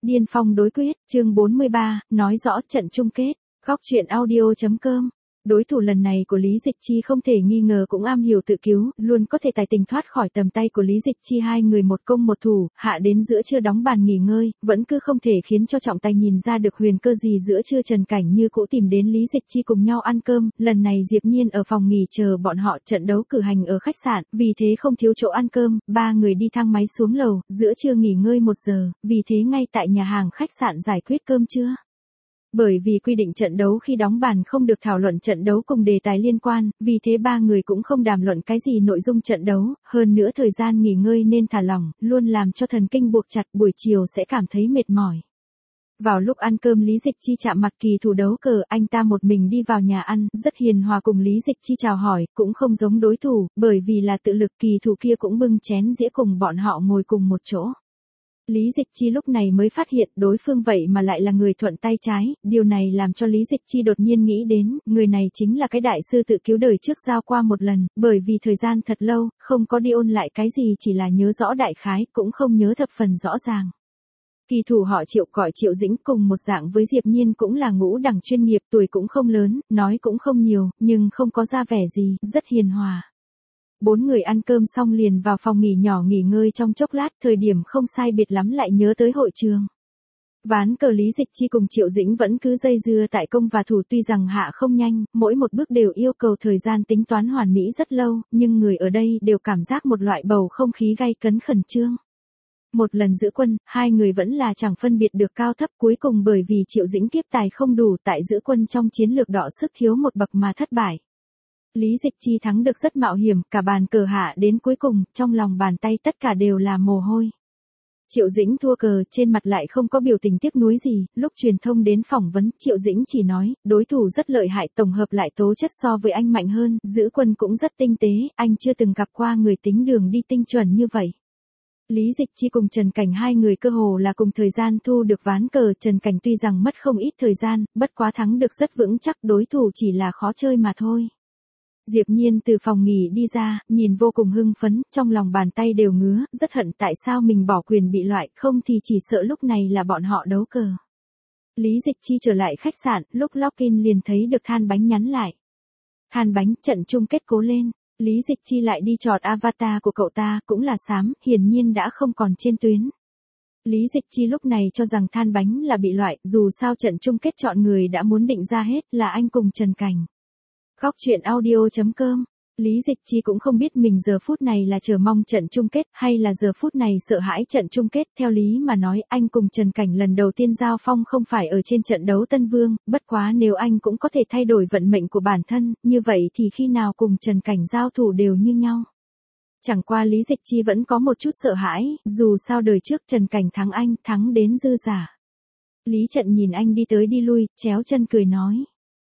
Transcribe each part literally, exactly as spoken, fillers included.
Điên phong đối quyết, chương bốn mươi ba, nói rõ trận chung kết. Góc truyện audio.com. Đối thủ lần này của Lý Dịch Chi không thể nghi ngờ cũng am hiểu tự cứu, luôn có thể tài tình thoát khỏi tầm tay của Lý Dịch Chi. Hai người một công một thủ, hạ đến giữa trưa đóng bàn nghỉ ngơi, vẫn cứ không thể khiến cho trọng tài nhìn ra được huyền cơ gì. Giữa trưa Trần Cảnh như cũ tìm đến Lý Dịch Chi cùng nhau ăn cơm, lần này Diệp Nhiên ở phòng nghỉ chờ bọn họ. Trận đấu cử hành ở khách sạn, vì thế không thiếu chỗ ăn cơm, ba người đi thang máy xuống lầu, giữa trưa nghỉ ngơi một giờ, vì thế ngay tại nhà hàng khách sạn giải quyết cơm trưa. Bởi vì quy định trận đấu khi đóng bàn không được thảo luận trận đấu cùng đề tài liên quan, vì thế ba người cũng không đàm luận cái gì nội dung trận đấu, hơn nữa thời gian nghỉ ngơi nên thả lỏng, luôn làm cho thần kinh buộc chặt, buổi chiều sẽ cảm thấy mệt mỏi. Vào lúc ăn cơm Lý Dịch Chi chạm mặt kỳ thủ đấu cờ, anh ta một mình đi vào nhà ăn, rất hiền hòa cùng Lý Dịch Chi chào hỏi, cũng không giống đối thủ, bởi vì là tự lực. Kỳ thủ kia cũng bưng chén dĩa cùng bọn họ ngồi cùng một chỗ. Lý Dịch Chi lúc này mới phát hiện đối phương vậy mà lại là người thuận tay trái, điều này làm cho Lý Dịch Chi đột nhiên nghĩ đến, người này chính là cái đại sư tự cứu đời trước giao qua một lần, bởi vì thời gian thật lâu, không có đi ôn lại cái gì, chỉ là nhớ rõ đại khái, cũng không nhớ thập phần rõ ràng. Kỳ thủ họ Triệu gọi Triệu Dĩnh, cùng một dạng với Diệp Nhiên, cũng là ngũ đẳng chuyên nghiệp, tuổi cũng không lớn, nói cũng không nhiều, nhưng không có ra vẻ gì, rất hiền hòa. Bốn người ăn cơm xong liền vào phòng nghỉ nhỏ nghỉ ngơi trong chốc lát, thời điểm không sai biệt lắm lại nhớ tới hội trường. Ván cờ Lý Dịch Chi cùng Triệu Dĩnh vẫn cứ dây dưa tại công và thủ, tuy rằng hạ không nhanh, mỗi một bước đều yêu cầu thời gian tính toán hoàn mỹ rất lâu, nhưng người ở đây đều cảm giác một loại bầu không khí gay cấn khẩn trương. Một lần giữ quân, hai người vẫn là chẳng phân biệt được cao thấp, cuối cùng bởi vì Triệu Dĩnh kiếp tài không đủ tại giữ quân trong chiến lược đọ sức thiếu một bậc mà thất bại. Lý Dịch Chi thắng được rất mạo hiểm, cả bàn cờ hạ đến cuối cùng, trong lòng bàn tay tất cả đều là mồ hôi. Triệu Dĩnh thua cờ, trên mặt lại không có biểu tình tiếc nuối gì, lúc truyền thông đến phỏng vấn, Triệu Dĩnh chỉ nói, đối thủ rất lợi hại, tổng hợp lại tố chất so với anh mạnh hơn, giữ quân cũng rất tinh tế, anh chưa từng gặp qua người tính đường đi tinh chuẩn như vậy. Lý Dịch Chi cùng Trần Cảnh hai người cơ hồ là cùng thời gian thu được ván cờ, Trần Cảnh tuy rằng mất không ít thời gian, bất quá thắng được rất vững chắc, đối thủ chỉ là khó chơi mà thôi. Diệp Nhiên từ phòng nghỉ đi ra, nhìn vô cùng hưng phấn, trong lòng bàn tay đều ngứa, rất hận tại sao mình bỏ quyền bị loại, không thì chỉ sợ lúc này là bọn họ đấu cờ. Lý Dịch Chi trở lại khách sạn, lúc login liền thấy được Than Bánh nhắn lại. Than Bánh, trận chung kết cố lên. Lý Dịch Chi lại đi chọn avatar của cậu ta, cũng là xám, hiển nhiên đã không còn trên tuyến. Lý Dịch Chi lúc này cho rằng Than Bánh là bị loại, dù sao trận chung kết chọn người đã muốn định ra hết, là anh cùng Trần Cảnh. Góc truyện audio.com. Lý Dịch Chi cũng không biết mình giờ phút này là chờ mong trận chung kết, hay là giờ phút này sợ hãi trận chung kết. Theo lý mà nói, anh cùng Trần Cảnh lần đầu tiên giao phong không phải ở trên trận đấu Tân Vương, bất quá nếu anh cũng có thể thay đổi vận mệnh của bản thân, như vậy thì khi nào cùng Trần Cảnh giao thủ đều như nhau. Chẳng qua Lý Dịch Chi vẫn có một chút sợ hãi, dù sao đời trước Trần Cảnh thắng anh, thắng đến dư giả. Lý Trận nhìn anh đi tới đi lui, chéo chân cười nói.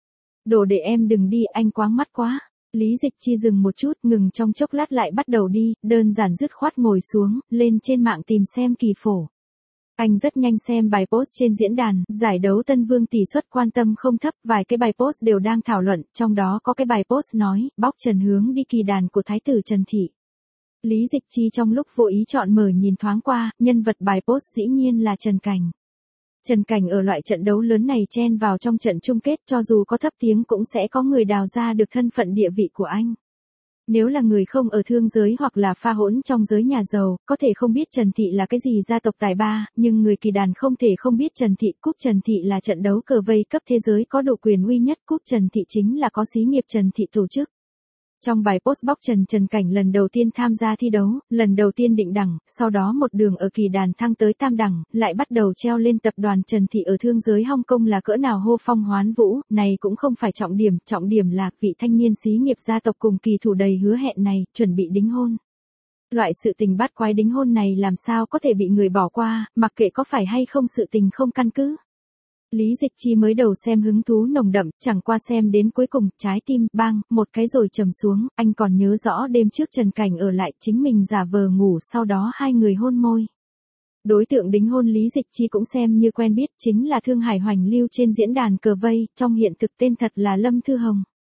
Đồ để em đừng đi, anh quáng mắt quá. Lý Dịch Chi dừng một chút, ngừng trong chốc lát lại bắt đầu đi, đơn giản dứt khoát ngồi xuống, lên trên mạng tìm xem kỳ phổ. Anh rất nhanh xem bài post trên diễn đàn, giải đấu Tân Vương tỷ suất quan tâm không thấp, vài cái bài post đều đang thảo luận, trong đó có cái bài post nói, bóc Trần Hướng đi kỳ đàn của Thái tử Trần Thị. Lý Dịch Chi trong lúc vô ý chọn mở nhìn thoáng qua, nhân vật bài post dĩ nhiên là Trần Cảnh. Trần Cảnh ở loại trận đấu lớn này chen vào trong trận chung kết, cho dù có thấp tiếng cũng sẽ có người đào ra được thân phận địa vị của anh. Nếu là người không ở thương giới hoặc là pha hỗn trong giới nhà giàu, có thể không biết Trần Thị là cái gì gia tộc tài ba, nhưng người kỳ đàn không thể không biết Trần Thị. Cúp Trần Thị là trận đấu cờ vây cấp thế giới có độ quyền uy nhất, Cúp Trần Thị chính là có xí nghiệp Trần Thị tổ chức. Trong bài post bóc Trần Trần Cảnh lần đầu tiên tham gia thi đấu, lần đầu tiên định đẳng, sau đó một đường ở kỳ đàn thăng tới tam đẳng, lại bắt đầu treo lên tập đoàn Trần Thị ở thương giới Hong Kong là cỡ nào hô phong hoán vũ, này cũng không phải trọng điểm, trọng điểm là vị thanh niên xí nghiệp gia tộc cùng kỳ thủ đầy hứa hẹn này, chuẩn bị đính hôn. Loại sự tình bát quái đính hôn này làm sao có thể bị người bỏ qua, mặc kệ có phải hay không sự tình không căn cứ. Lý Dịch Chi mới đầu xem hứng thú nồng đậm, chẳng qua xem đến cuối cùng, trái tim, bang, một cái rồi trầm xuống, anh còn nhớ rõ đêm trước Trần Cảnh ở lại, chính mình giả vờ ngủ, sau đó hai người hôn môi. Đối tượng đính hôn Lý Dịch Chi cũng xem như quen biết, chính là Thương Hải Hoành lưu trên diễn đàn cờ vây, trong hiện thực tên thật là Lâm Thư Hồng.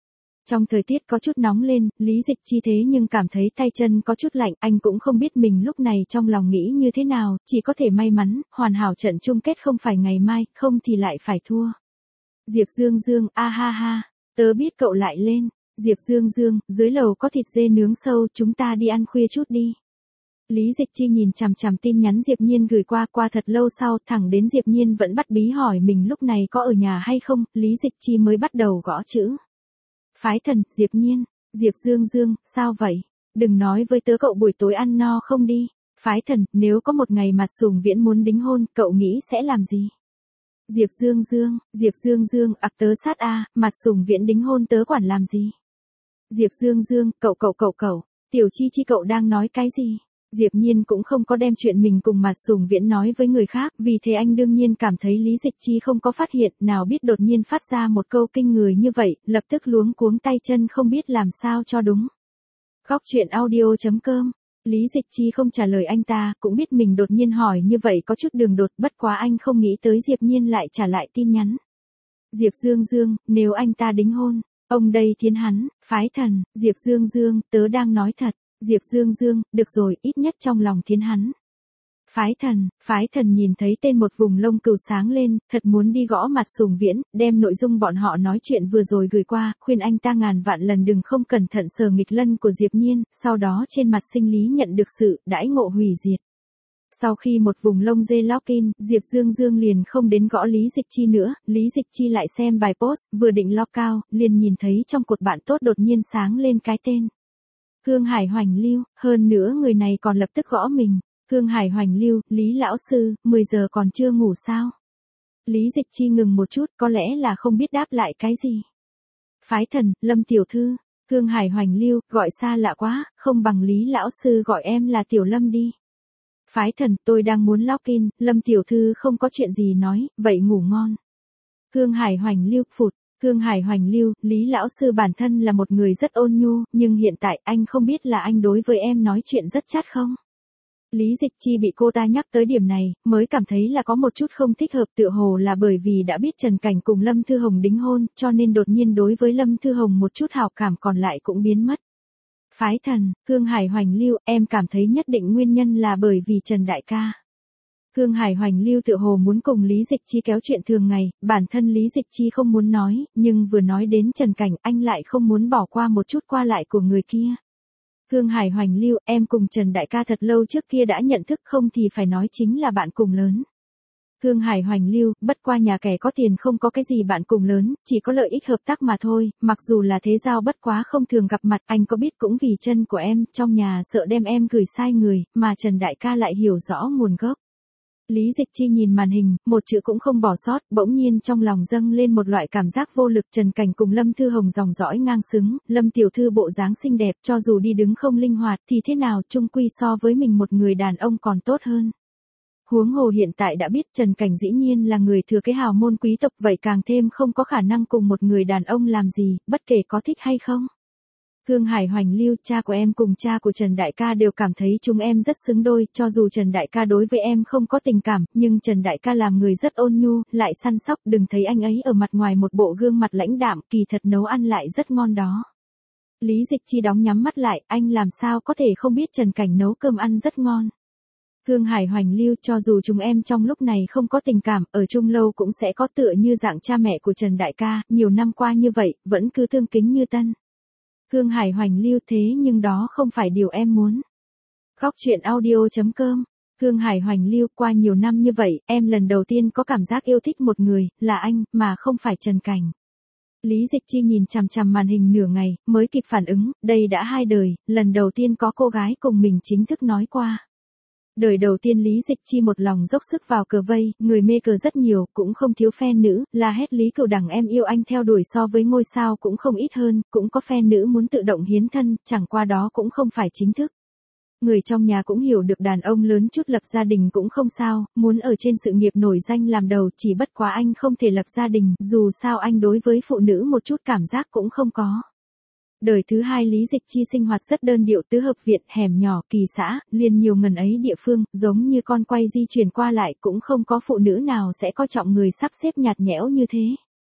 Trong thời tiết có chút nóng lên, Lý Dịch Chi thế nhưng cảm thấy tay chân có chút lạnh, anh cũng không biết mình lúc này trong lòng nghĩ như thế nào, chỉ có thể may mắn, hoàn hảo trận chung kết không phải ngày mai, không thì lại phải thua. Diệp Dương Dương, a ha ha, tớ biết cậu lại lên. Diệp Dương Dương, dưới lầu có thịt dê nướng sâu, chúng ta đi ăn khuya chút đi. Lý Dịch Chi nhìn chằm chằm tin nhắn Diệp Nhiên gửi qua, qua thật lâu sau, thẳng đến Diệp Nhiên vẫn bắt bí hỏi mình lúc này có ở nhà hay không, Lý Dịch Chi mới bắt đầu gõ chữ. Phái Thần, Diệp Nhiên, Diệp Dương Dương, sao vậy? Đừng nói với tớ cậu buổi tối ăn no không đi. Phái Thần, nếu có một ngày Mạt Sùng Viễn muốn đính hôn, cậu nghĩ sẽ làm gì? Diệp Dương Dương, Diệp Dương Dương, ặc tớ sát a, Mạt Sùng Viễn đính hôn tớ quản làm gì? Diệp Dương Dương, cậu cậu cậu cậu, Tiểu Chi Chi cậu đang nói cái gì? Diệp Nhiên cũng không có đem chuyện mình cùng Mạt Sùng Viễn nói với người khác, vì thế anh đương nhiên cảm thấy Lý Dịch Chi không có phát hiện, nào biết đột nhiên phát ra một câu kinh người như vậy, lập tức luống cuống tay chân không biết làm sao cho đúng. Góc truyện audio chấm com. Lý Dịch Chi không trả lời anh ta, cũng biết mình đột nhiên hỏi như vậy có chút đường đột, bất quá anh không nghĩ tới Diệp Nhiên lại trả lại tin nhắn. Diệp Dương Dương, nếu anh ta đính hôn, ông đây thiến hắn, Phái Thần, Diệp Dương Dương, tớ đang nói thật. Diệp Dương Dương, được rồi, ít nhất trong lòng thiến hắn. Phái Thần, Phái Thần nhìn thấy tên một vùng lông cừu sáng lên, thật muốn đi gõ Mạt Sùng Viễn, đem nội dung bọn họ nói chuyện vừa rồi gửi qua, khuyên anh ta ngàn vạn lần đừng không cẩn thận sờ nghịch lân của Diệp Nhiên, sau đó trên mặt sinh lý nhận được sự đãi ngộ hủy diệt. Sau khi một vùng lông dê login, Diệp Dương Dương liền không đến gõ Lý Dịch Chi nữa, Lý Dịch Chi lại xem bài post, vừa định log out, liền nhìn thấy trong cột bạn tốt đột nhiên sáng lên cái tên. Khương Hải Hoành Lưu, hơn nữa người này còn lập tức gõ mình. Khương Hải Hoành Lưu, Lý lão sư, mười giờ còn chưa ngủ sao? Lý Dịch Chi ngừng một chút, có lẽ là không biết đáp lại cái gì. Phái Thần, Lâm tiểu thư. Khương Hải Hoành Lưu, gọi xa lạ quá, không bằng Lý lão sư gọi em là Tiểu Lâm đi. Phái Thần, tôi đang muốn login, Lâm tiểu thư không có chuyện gì nói, vậy ngủ ngon. Khương Hải Hoành Lưu, phụt. Khương Hải Hoành Lưu, Lý lão sư bản thân là một người rất ôn nhu, nhưng hiện tại anh không biết là anh đối với em nói chuyện rất chát không? Lý Dịch Chi bị cô ta nhắc tới điểm này, mới cảm thấy là có một chút không thích hợp, tựa hồ là bởi vì đã biết Trần Cảnh cùng Lâm Thư Hồng đính hôn, cho nên đột nhiên đối với Lâm Thư Hồng một chút hảo cảm còn lại cũng biến mất. Phái Thần, Khương Hải Hoành Lưu, em cảm thấy nhất định nguyên nhân là bởi vì Trần Đại ca. Khương Hải Hoành Lưu tựa hồ muốn cùng Lý Dịch Chi kéo chuyện thường ngày, bản thân Lý Dịch Chi không muốn nói, nhưng vừa nói đến Trần Cảnh anh lại không muốn bỏ qua một chút qua lại của người kia. Khương Hải Hoành Lưu, em cùng Trần Đại ca thật lâu trước kia đã nhận thức, không thì phải nói chính là bạn cùng lớn. Khương Hải Hoành Lưu, bất qua nhà kẻ có tiền không có cái gì bạn cùng lớn, chỉ có lợi ích hợp tác mà thôi, mặc dù là thế giao bất quá không thường gặp mặt, anh có biết cũng vì chân của em, trong nhà sợ đem em gửi sai người, mà Trần Đại ca lại hiểu rõ nguồn gốc. Lý Dịch Chi nhìn màn hình, một chữ cũng không bỏ sót, bỗng nhiên trong lòng dâng lên một loại cảm giác vô lực. Trần Cảnh cùng Lâm Thư Hồng dòng dõi ngang xứng, Lâm tiểu thư bộ dáng xinh đẹp, cho dù đi đứng không linh hoạt thì thế nào chung quy so với mình một người đàn ông còn tốt hơn. Huống hồ hiện tại đã biết Trần Cảnh dĩ nhiên là người thừa kế hào môn quý tộc, vậy càng thêm không có khả năng cùng một người đàn ông làm gì, bất kể có thích hay không. Khương Hải Hoành Lưu, cha của em cùng cha của Trần Đại ca đều cảm thấy chúng em rất xứng đôi, cho dù Trần Đại ca đối với em không có tình cảm, nhưng Trần Đại ca làm người rất ôn nhu, lại săn sóc, đừng thấy anh ấy ở mặt ngoài một bộ gương mặt lãnh đạm, kỳ thật nấu ăn lại rất ngon đó. Lý Dịch Chi đóng nhắm mắt lại, anh làm sao có thể không biết Trần Cảnh nấu cơm ăn rất ngon. Khương Hải Hoành Lưu, cho dù chúng em trong lúc này không có tình cảm, ở chung lâu cũng sẽ có tựa như dạng cha mẹ của Trần Đại ca, nhiều năm qua như vậy, vẫn cứ thương kính như tân. Khương Hải Hoành Lưu, thế nhưng đó không phải điều em muốn. Góc truyện audio chấm com. Khương Hải Hoành Lưu, qua nhiều năm như vậy, em lần đầu tiên có cảm giác yêu thích một người, là anh, mà không phải Trần Cảnh. Lý Dịch Chi nhìn chằm chằm màn hình nửa ngày, mới kịp phản ứng, đây đã hai đời, lần đầu tiên có cô gái cùng mình chính thức nói qua. Đời đầu tiên Lý Dịch Chi một lòng dốc sức vào cờ vây, người mê cờ rất nhiều, cũng không thiếu fan nữ, la hét Lý Cửu Đằng em yêu anh theo đuổi so với ngôi sao cũng không ít hơn, cũng có fan nữ muốn tự động hiến thân, chẳng qua đó cũng không phải chính thức. Người trong nhà cũng hiểu được đàn ông lớn chút lập gia đình cũng không sao, muốn ở trên sự nghiệp nổi danh làm đầu, chỉ bất quá anh không thể lập gia đình, dù sao anh đối với phụ nữ một chút cảm giác cũng không có. Đời thứ hai Lý Dịch Chi sinh hoạt rất đơn điệu, tứ hợp viện, hẻm nhỏ, kỳ xã, liền nhiều ngần ấy địa phương, giống như con quay di chuyển qua lại, cũng không có phụ nữ nào sẽ coi trọng người sắp xếp nhạt nhẽo như thế.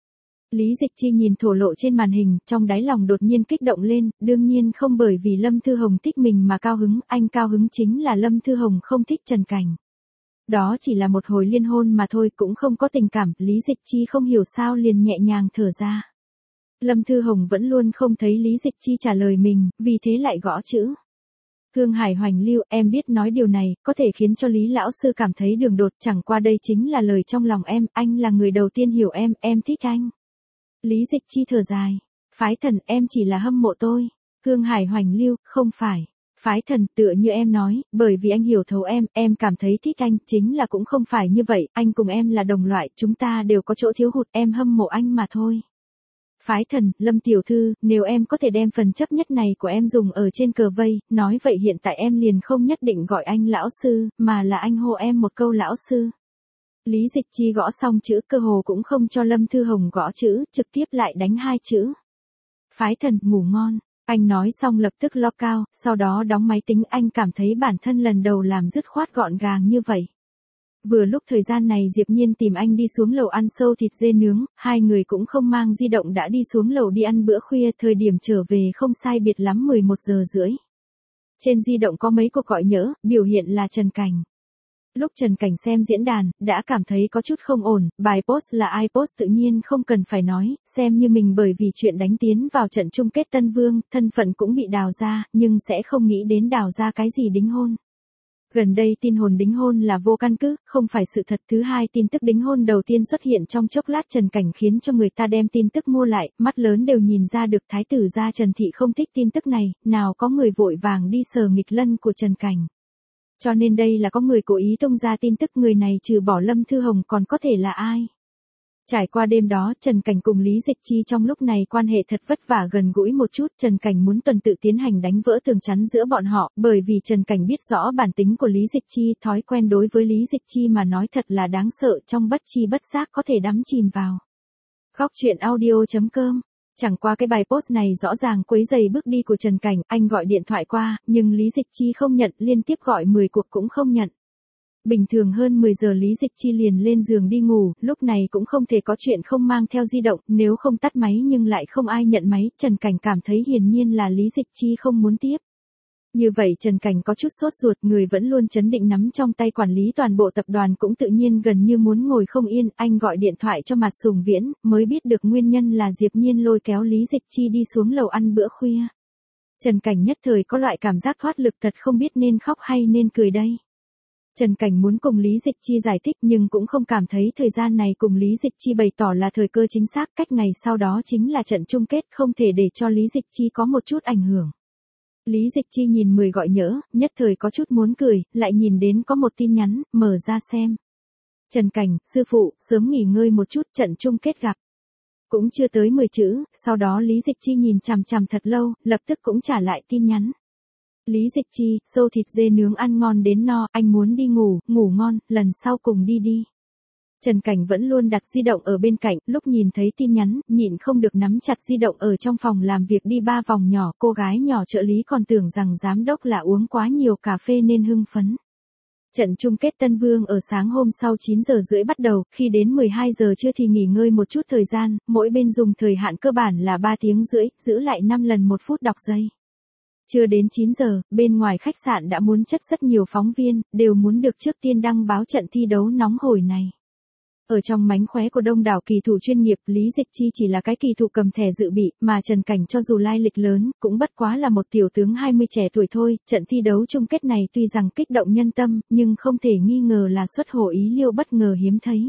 Lý Dịch Chi nhìn thổ lộ trên màn hình, trong đáy lòng đột nhiên kích động lên, đương nhiên không bởi vì Lâm Thư Hồng thích mình mà cao hứng, anh cao hứng chính là Lâm Thư Hồng không thích Trần Cảnh. Đó chỉ là một hồi liên hôn mà thôi, cũng không có tình cảm, Lý Dịch Chi không hiểu sao liền nhẹ nhàng thở ra. Lâm Thư Hồng vẫn luôn không thấy Lý Dịch Chi trả lời mình, vì thế lại gõ chữ. Thương Hải Hoành Lưu, em biết nói điều này, có thể khiến cho Lý Lão Sư cảm thấy đường đột, chẳng qua đây chính là lời trong lòng em, anh là người đầu tiên hiểu em, em thích anh. Lý Dịch Chi thở dài. Phái Thần, em chỉ là hâm mộ tôi. Thương Hải Hoành Lưu, không phải. Phái Thần, tựa như em nói, bởi vì anh hiểu thấu em, em cảm thấy thích anh, chính là cũng không phải như vậy, anh cùng em là đồng loại, chúng ta đều có chỗ thiếu hụt, em hâm mộ anh mà thôi. Phái Thần, Lâm tiểu thư, nếu em có thể đem phần chấp nhất này của em dùng ở trên cờ vây, nói vậy hiện tại em liền không nhất định gọi anh lão sư, mà là anh hô em một câu lão sư. Lý Dịch Chi gõ xong chữ, cơ hồ cũng không cho Lâm Thư Hồng gõ chữ, trực tiếp lại đánh hai chữ. Phái Thần, ngủ ngon. Anh nói xong lập tức lock out, sau đó đóng máy tính, anh cảm thấy bản thân lần đầu làm dứt khoát gọn gàng như vậy. Vừa lúc thời gian này Diệp Nhiên tìm anh đi xuống lầu ăn sâu thịt dê nướng, hai người cũng không mang di động đã đi xuống lầu đi ăn bữa khuya, thời điểm trở về không sai biệt lắm mười một giờ rưỡi. Trên di động có mấy cuộc gọi nhỡ, biểu hiện là Trần Cảnh. Lúc Trần Cảnh xem diễn đàn, đã cảm thấy có chút không ổn, bài post là ai post tự nhiên không cần phải nói, xem như mình bởi vì chuyện đánh tiến vào trận chung kết Tân Vương, thân phận cũng bị đào ra, nhưng sẽ không nghĩ đến đào ra cái gì đính hôn. Gần đây tin hồn đính hôn là vô căn cứ, không phải sự thật. Thứ hai, tin tức đính hôn đầu tiên xuất hiện trong chốc lát Trần Cảnh khiến cho người ta đem tin tức mua lại, mắt lớn đều nhìn ra được thái tử gia Trần Thị không thích tin tức này, nào có người vội vàng đi sờ nghịch lân của Trần Cảnh. Cho nên đây là có người cố ý tung ra tin tức, người này trừ bỏ Lâm Thư Hồng còn có thể là ai. Trải qua đêm đó, Trần Cảnh cùng Lý Dịch Chi trong lúc này quan hệ thật vất vả gần gũi một chút, Trần Cảnh muốn tuần tự tiến hành đánh vỡ tường chắn giữa bọn họ, bởi vì Trần Cảnh biết rõ bản tính của Lý Dịch Chi, thói quen đối với Lý Dịch Chi mà nói thật là đáng sợ, trong bất chi bất giác có thể đắm chìm vào. Góc truyện audio chấm com. Chẳng qua cái bài post này rõ ràng quấy rầy bước đi của Trần Cảnh, anh gọi điện thoại qua, nhưng Lý Dịch Chi không nhận, liên tiếp gọi mười cuộc cũng không nhận. Bình thường hơn mười giờ Lý Dịch Chi liền lên giường đi ngủ, lúc này cũng không thể có chuyện không mang theo di động, nếu không tắt máy nhưng lại không ai nhận máy, Trần Cảnh cảm thấy hiển nhiên là Lý Dịch Chi không muốn tiếp. Như vậy Trần Cảnh có chút sốt ruột, người vẫn luôn chấn định nắm trong tay quản lý toàn bộ tập đoàn cũng tự nhiên gần như muốn ngồi không yên, anh gọi điện thoại cho Mạt Sùng Viễn, mới biết được nguyên nhân là Diệp Nhiên lôi kéo Lý Dịch Chi đi xuống lầu ăn bữa khuya. Trần Cảnh nhất thời có loại cảm giác thoát lực, thật không biết nên khóc hay nên cười đây. Trần Cảnh muốn cùng Lý Dịch Chi giải thích nhưng cũng không cảm thấy thời gian này cùng Lý Dịch Chi bày tỏ là thời cơ chính xác, cách ngày sau đó chính là trận chung kết, không thể để cho Lý Dịch Chi có một chút ảnh hưởng. Lý Dịch Chi nhìn mười gọi nhỡ, nhất thời có chút muốn cười, lại nhìn đến có một tin nhắn, mở ra xem. Trần Cảnh, sư phụ, sớm nghỉ ngơi một chút, trận chung kết gặp. Cũng chưa tới mười chữ, sau đó Lý Dịch Chi nhìn chằm chằm thật lâu, lập tức cũng trả lại tin nhắn. Lý Dịch Chi, xâu thịt dê nướng ăn ngon đến no, anh muốn đi ngủ, ngủ ngon, lần sau cùng đi đi. Trần Cảnh vẫn luôn đặt di động ở bên cạnh, lúc nhìn thấy tin nhắn, nhịn không được nắm chặt di động ở trong phòng làm việc đi ba vòng nhỏ, cô gái nhỏ trợ lý còn tưởng rằng giám đốc là uống quá nhiều cà phê nên hưng phấn. Trận chung kết Tân Vương ở sáng hôm sau chín giờ rưỡi bắt đầu, khi đến mười hai giờ trưa thì nghỉ ngơi một chút thời gian, mỗi bên dùng thời hạn cơ bản là ba tiếng rưỡi, giữ lại năm lần một phút đọc giây. Chưa đến chín giờ, bên ngoài khách sạn đã muốn chất rất nhiều phóng viên, đều muốn được trước tiên đăng báo trận thi đấu nóng hổi này. Ở trong mánh khóe của đông đảo kỳ thủ chuyên nghiệp, Lý Dịch Chi chỉ là cái kỳ thủ cầm thẻ dự bị, mà Trần Cảnh cho dù lai lịch lớn, cũng bất quá là một tiểu tướng hai mươi trẻ tuổi thôi. Trận thi đấu chung kết này tuy rằng kích động nhân tâm, nhưng không thể nghi ngờ là xuất hồ ý liêu bất ngờ hiếm thấy.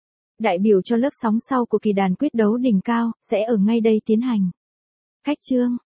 Đại biểu cho lớp sóng sau của kỳ đàn quyết đấu đỉnh cao, sẽ ở ngay đây tiến hành. Khách chương.